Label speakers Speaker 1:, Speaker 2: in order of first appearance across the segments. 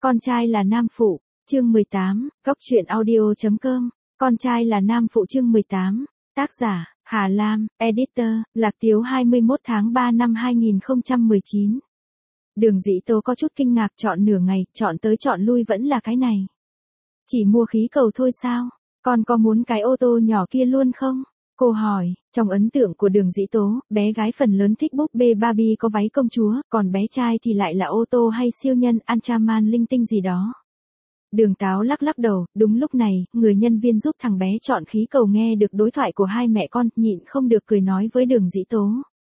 Speaker 1: Con trai là nam phụ, chương 18, góc truyện audio.com, con trai là nam phụ chương 18, tác giả, Hà Lam, editor, Lạc Tiếu 21 tháng 3 năm 2019. Đường Dĩ Tố có chút kinh ngạc, chọn nửa ngày, chọn tới chọn lui vẫn là cái này. Chỉ mua khí cầu thôi sao? Con có muốn cái ô tô nhỏ kia luôn không? Cô hỏi, trong ấn tượng của Đường Dĩ Tố, bé gái phần lớn thích búp bê Barbie có váy công chúa, còn bé trai thì lại là ô tô hay siêu nhân, Ultraman linh tinh gì đó. Đường Táo lắc lắc đầu, đúng lúc này, người nhân viên giúp thằng bé chọn khí cầu nghe được đối thoại của hai mẹ con, nhịn không được cười nói với Đường Dĩ Tố.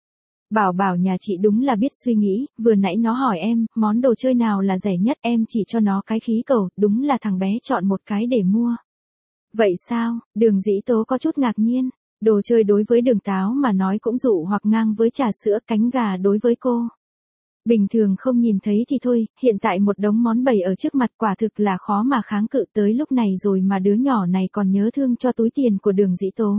Speaker 1: Bảo nhà chị đúng là biết suy nghĩ, vừa nãy nó hỏi em, món đồ chơi nào là rẻ nhất, em chỉ cho nó cái khí cầu, đúng là thằng bé chọn một cái để mua. Vậy sao? Đường Dĩ Tố có chút ngạc nhiên. Đồ chơi đối với Đường Táo mà nói cũng dụ hoặc ngang với trà sữa, cánh gà đối với cô. Bình thường không nhìn thấy thì thôi, hiện tại một đống món bày ở trước mặt quả thực là khó mà kháng cự, tới lúc này rồi mà đứa nhỏ này còn nhớ thương cho túi tiền của Đường Dĩ Tố.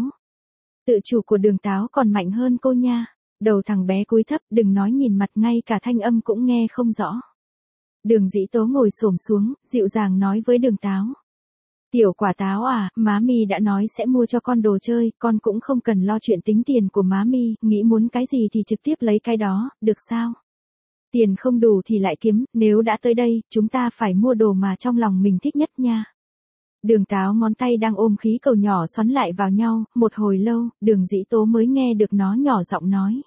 Speaker 1: Tự chủ của Đường Táo còn mạnh hơn cô nha. Đầu thằng bé cúi thấp, đừng nói nhìn mặt, ngay cả thanh âm cũng nghe không rõ. Đường Dĩ Tố ngồi xổm xuống, dịu dàng nói với Đường Táo. Tiểu quả Táo à, má mi đã nói sẽ mua cho con đồ chơi, con cũng không cần lo chuyện tính tiền của má mi, nghĩ muốn cái gì thì trực tiếp lấy cái đó, được sao? Tiền không đủ thì lại kiếm, nếu đã tới đây, chúng ta phải mua đồ mà trong lòng mình thích nhất nha. Đường Táo ngón tay đang ôm khí cầu nhỏ xoắn lại vào nhau, một hồi lâu, Đường Dĩ Tố mới nghe được nó nhỏ giọng nói.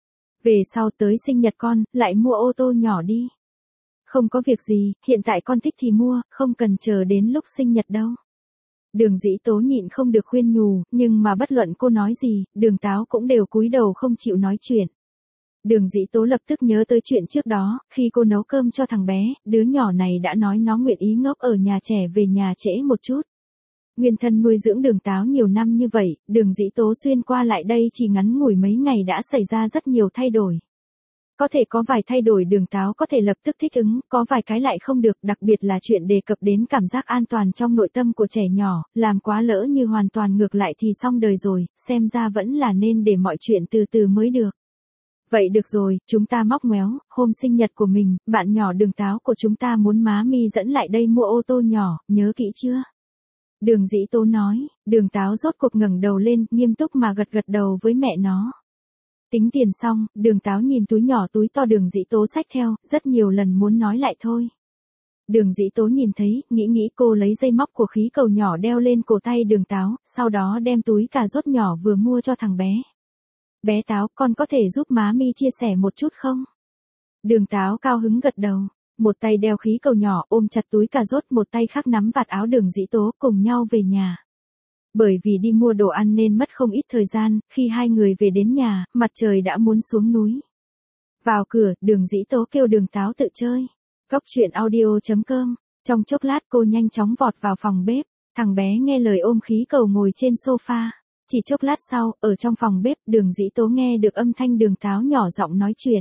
Speaker 1: Về sau tới sinh nhật con, lại mua ô tô nhỏ đi. Không có việc gì, hiện tại con thích thì mua, không cần chờ đến lúc sinh nhật đâu. Đường Dĩ Tố nhịn không được khuyên nhủ, nhưng mà bất luận cô nói gì, Đường Táo cũng đều cúi đầu không chịu nói chuyện. Đường Dĩ Tố lập tức nhớ tới chuyện trước đó, khi cô nấu cơm cho thằng bé, đứa nhỏ này đã nói nó nguyện ý ngốc ở nhà trẻ về nhà trễ một chút. Nguyên thân nuôi dưỡng Đường Táo nhiều năm như vậy, Đường Dĩ Tố xuyên qua lại đây chỉ ngắn ngủi mấy ngày đã xảy ra rất nhiều thay đổi. Có thể có vài thay đổi Đường Táo có thể lập tức thích ứng, có vài cái lại không được, đặc biệt là chuyện đề cập đến cảm giác an toàn trong nội tâm của trẻ nhỏ, làm quá lỡ như hoàn toàn ngược lại thì xong đời rồi, xem ra vẫn là nên để mọi chuyện từ từ mới được. Vậy được rồi, chúng ta móc ngoéo, hôm sinh nhật của mình, bạn nhỏ Đường Táo của chúng ta muốn má mi dẫn lại đây mua ô tô nhỏ, nhớ kỹ chưa? Đường Dĩ Tố nói, Đường Táo rốt cuộc ngẩng đầu lên, nghiêm túc mà gật gật đầu với mẹ nó. Tính tiền xong, Đường Táo nhìn túi nhỏ túi to Đường Dĩ Tố xách theo, rất nhiều lần muốn nói lại thôi. Đường Dĩ Tố nhìn thấy, nghĩ cô lấy dây móc của khí cầu nhỏ đeo lên cổ tay Đường Táo, sau đó đem túi cà rốt nhỏ vừa mua cho thằng bé. Bé Táo, con có thể giúp má mi chia sẻ một chút không? Đường Táo cao hứng gật đầu, một tay đeo khí cầu nhỏ ôm chặt túi cà rốt, một tay khác nắm vạt áo Đường Dĩ Tố cùng nhau về nhà. Bởi vì đi mua đồ ăn nên mất không ít thời gian, khi hai người về đến nhà, mặt trời đã muốn xuống núi. Vào cửa, Đường Dĩ Tố kêu Đường Táo tự chơi. Góc truyện audio.com, trong chốc lát cô nhanh chóng vọt vào phòng bếp, thằng bé nghe lời ôm khí cầu ngồi trên sofa. Chỉ chốc lát sau, ở trong phòng bếp, Đường Dĩ Tố nghe được âm thanh Đường Táo nhỏ giọng nói chuyện.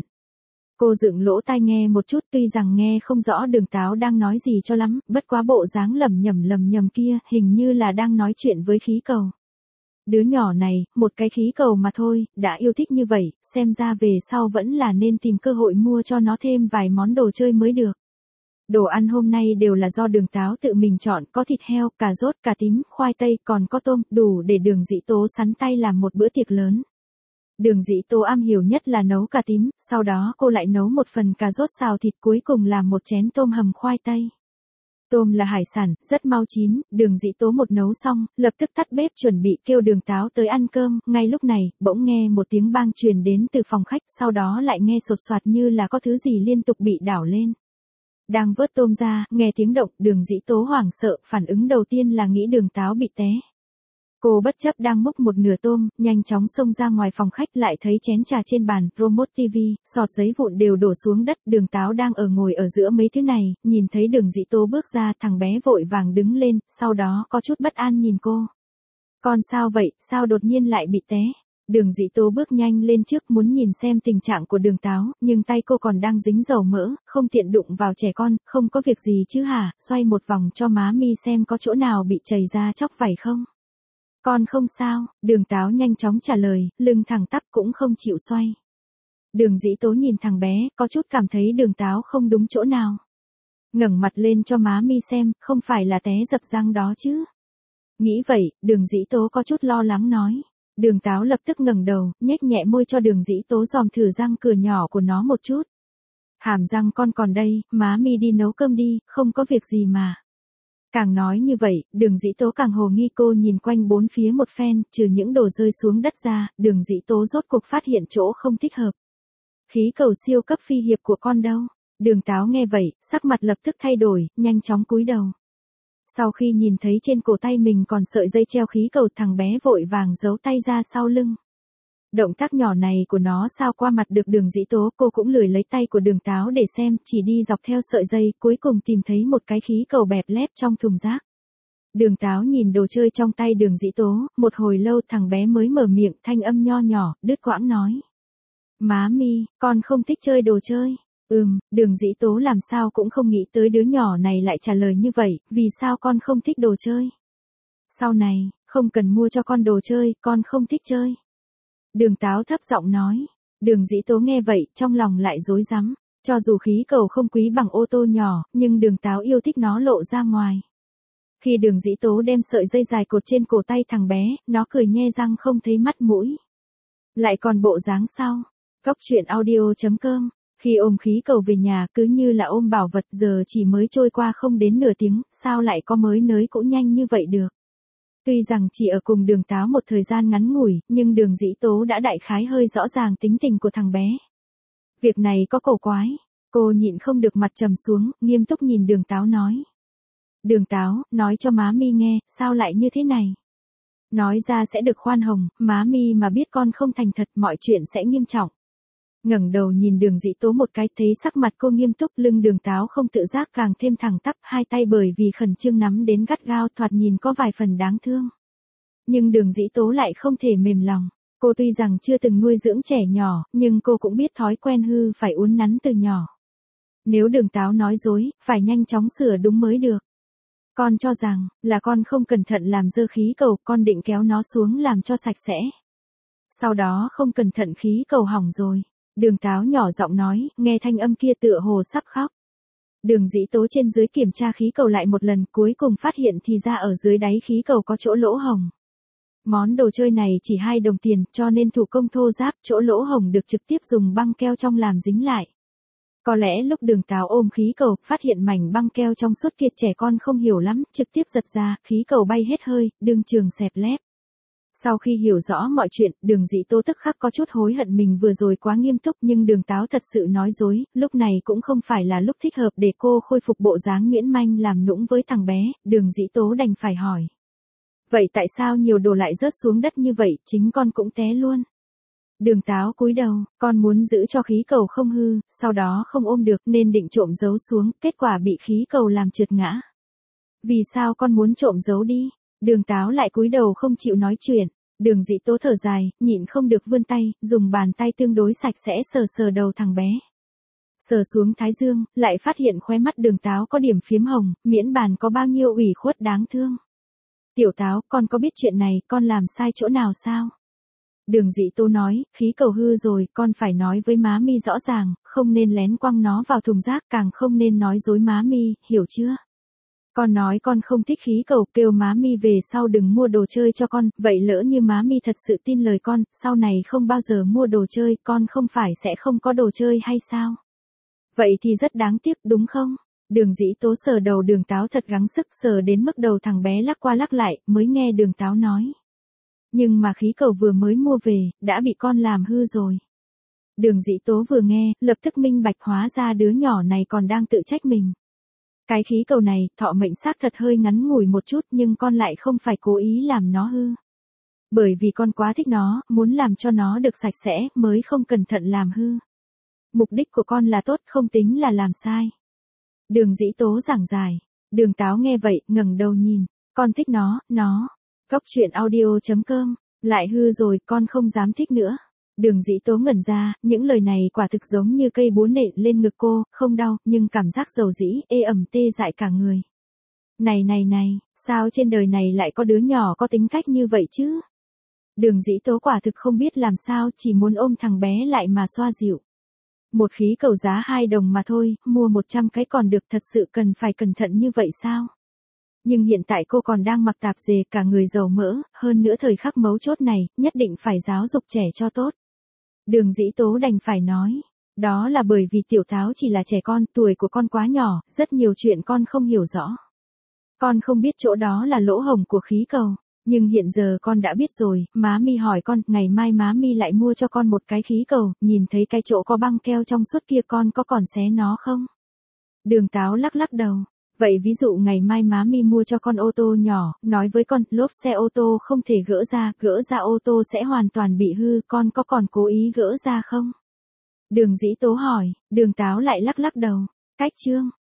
Speaker 1: Cô dựng lỗ tai nghe một chút, tuy rằng nghe không rõ Đường Táo đang nói gì cho lắm, bất quá bộ dáng lẩm nhẩm kia, hình như là đang nói chuyện với khí cầu. Đứa nhỏ này, một cái khí cầu mà thôi, đã yêu thích như vậy, xem ra về sau vẫn là nên tìm cơ hội mua cho nó thêm vài món đồ chơi mới được. Đồ ăn hôm nay đều là do Đường Táo tự mình chọn, có thịt heo, cà rốt, cà tím, khoai tây, còn có tôm, đủ để Đường Dĩ Tố sắn tay làm một bữa tiệc lớn. Đường Dĩ Tố am hiểu nhất là nấu cà tím, sau đó cô lại nấu một phần cà rốt xào thịt, cuối cùng là một chén tôm hầm khoai tây. Tôm là hải sản, rất mau chín, Đường Dĩ Tố một nấu xong, lập tức tắt bếp chuẩn bị kêu Đường Táo tới ăn cơm, ngay lúc này, bỗng nghe một tiếng bang truyền đến từ phòng khách, sau đó lại nghe sột soạt như là có thứ gì liên tục bị đảo lên. Đang vớt tôm ra, nghe tiếng động, Đường Dĩ Tố hoảng sợ, phản ứng đầu tiên là nghĩ Đường Táo bị té. Cô bất chấp đang múc một nửa tôm, nhanh chóng xông ra ngoài phòng khách, lại thấy chén trà trên bàn, remote TV, sọt giấy vụn đều đổ xuống đất, Đường Táo đang ngồi ở giữa mấy thứ này, nhìn thấy Đường Dĩ Tố bước ra, thằng bé vội vàng đứng lên, sau đó có chút bất an nhìn cô. Con sao vậy, sao đột nhiên lại bị té? Đường Dĩ Tố bước nhanh lên trước muốn nhìn xem tình trạng của Đường Táo, nhưng tay cô còn đang dính dầu mỡ, không tiện đụng vào trẻ con, không có việc gì chứ hả, xoay một vòng cho má mi xem có chỗ nào bị chảy ra chóc vảy không. Con không sao, Đường Táo nhanh chóng trả lời, lưng thẳng tắp cũng không chịu xoay. Đường Dĩ Tố nhìn thằng bé, có chút cảm thấy Đường Táo không đúng chỗ nào. ngẩng mặt lên cho má mi xem, không phải là té dập răng đó chứ. Nghĩ vậy, Đường Dĩ Tố có chút lo lắng nói. Đường Táo lập tức ngẩng đầu, nhếch nhẹ môi cho Đường Dĩ Tố dòm thử răng cửa nhỏ của nó một chút. Hàm răng con còn đây, má mi đi nấu cơm đi, không có việc gì mà. Càng nói như vậy, Đường Dĩ Tố càng hồ nghi. Cô nhìn quanh bốn phía một phen, trừ những đồ rơi xuống đất ra, Đường Dĩ Tố rốt cuộc phát hiện chỗ không thích hợp. Khí cầu siêu cấp phi hiệp của con đâu? Đường Táo nghe vậy, sắc mặt lập tức thay đổi, nhanh chóng cúi đầu. Sau khi nhìn thấy trên cổ tay mình còn sợi dây treo khí cầu, thằng bé vội vàng giấu tay ra sau lưng. Động tác nhỏ này của nó sao qua mặt được Đường Dĩ Tố, cô cũng lười lấy tay của Đường Táo để xem, chỉ đi dọc theo sợi dây, cuối cùng tìm thấy một cái khí cầu bẹp lép trong thùng rác. Đường Táo nhìn đồ chơi trong tay Đường Dĩ Tố, một hồi lâu thằng bé mới mở miệng, thanh âm nho nhỏ, đứt quãng nói. Má mi, con không thích chơi đồ chơi. Đường Dĩ Tố làm sao cũng không nghĩ tới đứa nhỏ này lại trả lời như vậy, vì sao con không thích đồ chơi? Sau này, không cần mua cho con đồ chơi, con không thích chơi. Đường Táo thấp giọng nói. Đường Dĩ Tố nghe vậy, trong lòng lại rối rắm. Cho dù khí cầu không quý bằng ô tô nhỏ, nhưng Đường Táo yêu thích nó lộ ra ngoài. Khi Đường Dĩ Tố đem sợi dây dài cột trên cổ tay thằng bé, nó cười nhe răng không thấy mắt mũi. Lại còn bộ dáng sau. Góc truyện audio.com. Khi ôm khí cầu về nhà cứ như là ôm bảo vật, giờ chỉ mới trôi qua không đến nửa tiếng, sao lại có mới nới cũ nhanh như vậy được. Tuy rằng chỉ ở cùng Đường Táo một thời gian ngắn ngủi, nhưng Đường Dĩ Tố đã đại khái hơi rõ ràng tính tình của thằng bé. Việc này có cổ quái. Cô nhịn không được mặt trầm xuống, nghiêm túc nhìn Đường Táo nói. Đường Táo, nói cho má mi nghe, sao lại như thế này? Nói ra sẽ được khoan hồng, má mi mà biết con không thành thật mọi chuyện sẽ nghiêm trọng. Ngẩng đầu nhìn Đường Dĩ Tố một cái, thấy sắc mặt cô nghiêm túc, lưng Đường Táo không tự giác càng thêm thẳng tắp, hai tay bởi vì khẩn trương nắm đến gắt gao, thoạt nhìn có vài phần đáng thương. Nhưng Đường Dĩ Tố lại không thể mềm lòng. Cô tuy rằng chưa từng nuôi dưỡng trẻ nhỏ, nhưng cô cũng biết thói quen hư phải uốn nắn từ nhỏ. Nếu Đường Táo nói dối, phải nhanh chóng sửa đúng mới được. Con cho rằng, là con không cẩn thận làm dơ khí cầu, con định kéo nó xuống làm cho sạch sẽ. Sau đó không cẩn thận khí cầu hỏng rồi. Đường Táo nhỏ giọng nói, nghe thanh âm kia tựa hồ sắp khóc. Đường Dĩ Tố trên dưới kiểm tra khí cầu lại một lần, cuối cùng phát hiện thì ra ở dưới đáy khí cầu có chỗ lỗ hổng. Món đồ chơi này chỉ 2 đồng tiền, cho nên thủ công thô ráp, chỗ lỗ hổng được trực tiếp dùng băng keo trong làm dính lại. Có lẽ lúc Đường Táo ôm khí cầu, phát hiện mảnh băng keo trong suốt kia, trẻ con không hiểu lắm, trực tiếp giật ra, khí cầu bay hết hơi, đương trường xẹp lép. Sau khi hiểu rõ mọi chuyện, Đường Dĩ Tố tức khắc có chút hối hận mình vừa rồi quá nghiêm túc, nhưng Đường Táo thật sự nói dối, lúc này cũng không phải là lúc thích hợp để cô khôi phục bộ dáng nhuyễn manh làm nũng với thằng bé. Đường Dĩ Tố đành phải hỏi. Vậy tại sao nhiều đồ lại rớt xuống đất như vậy, chính con cũng té luôn? Đường Táo cúi đầu, con muốn giữ cho khí cầu không hư, sau đó không ôm được nên định trộm giấu xuống, kết quả bị khí cầu làm trượt ngã. Vì sao con muốn trộm giấu đi? Đường Táo lại cúi đầu không chịu nói chuyện. Đường Dĩ Tố thở dài, nhịn không được vươn tay, dùng bàn tay tương đối sạch sẽ sờ sờ đầu thằng bé. Sờ xuống thái dương, lại phát hiện khóe mắt Đường Táo có điểm phiếm hồng, miễn bàn có bao nhiêu ủy khuất đáng thương. Tiểu Táo, con có biết chuyện này, con làm sai chỗ nào sao? Đường Dĩ Tố nói, khí cầu hư rồi, con phải nói với má mi rõ ràng, không nên lén quăng nó vào thùng rác, càng không nên nói dối má mi, hiểu chưa? Con nói con không thích khí cầu, kêu má mi về sau đừng mua đồ chơi cho con, vậy lỡ như má mi thật sự tin lời con, sau này không bao giờ mua đồ chơi, con không phải sẽ không có đồ chơi hay sao? Vậy thì rất đáng tiếc, đúng không? Đường Dĩ Tố sờ đầu Đường Táo thật gắng sức, sờ đến mức đầu thằng bé lắc qua lắc lại, mới nghe Đường Táo nói. Nhưng mà khí cầu vừa mới mua về, đã bị con làm hư rồi. Đường Dĩ Tố vừa nghe, lập tức minh bạch, hóa ra đứa nhỏ này còn đang tự trách mình. Cái khí cầu này, thọ mệnh xác thật hơi ngắn ngủi một chút, nhưng con lại không phải cố ý làm nó hư. Bởi vì con quá thích nó, muốn làm cho nó được sạch sẽ, mới không cẩn thận làm hư. Mục đích của con là tốt, không tính là làm sai. Đường Dĩ Tố giảng giải. Đường Táo nghe vậy, ngẩng đầu nhìn. Con thích nó. Góc truyện audio.com. Lại hư rồi, con không dám thích nữa. Đường Dĩ Tố ngẩn ra, những lời này quả thực giống như cây búa nện lên ngực cô, không đau, nhưng cảm giác dầu dĩ, ê ẩm tê dại cả người. Này, sao trên đời này lại có đứa nhỏ có tính cách như vậy chứ? Đường Dĩ Tố quả thực không biết làm sao, chỉ muốn ôm thằng bé lại mà xoa dịu. Một khí cầu giá 2 đồng mà thôi, mua 100 cái còn được, thật sự cần phải cẩn thận như vậy sao? Nhưng hiện tại cô còn đang mặc tạp dề, cả người dầu mỡ, hơn nữa thời khắc mấu chốt này, nhất định phải giáo dục trẻ cho tốt. Đường Dĩ Tố đành phải nói. Đó là bởi vì Tiểu Táo chỉ là trẻ con, tuổi của con quá nhỏ, rất nhiều chuyện con không hiểu rõ. Con không biết chỗ đó là lỗ hổng của khí cầu. Nhưng hiện giờ con đã biết rồi, má mi hỏi con, ngày mai má mi lại mua cho con một cái khí cầu, nhìn thấy cái chỗ có băng keo trong suốt kia con có còn xé nó không? Đường Táo lắc lắc đầu. Vậy ví dụ ngày mai má mi mua cho con ô tô nhỏ, nói với con, lốp xe ô tô không thể gỡ ra ô tô sẽ hoàn toàn bị hư, con có còn cố ý gỡ ra không? Đường Dĩ Tố hỏi, Đường Táo lại lắc lắc đầu. Cách chương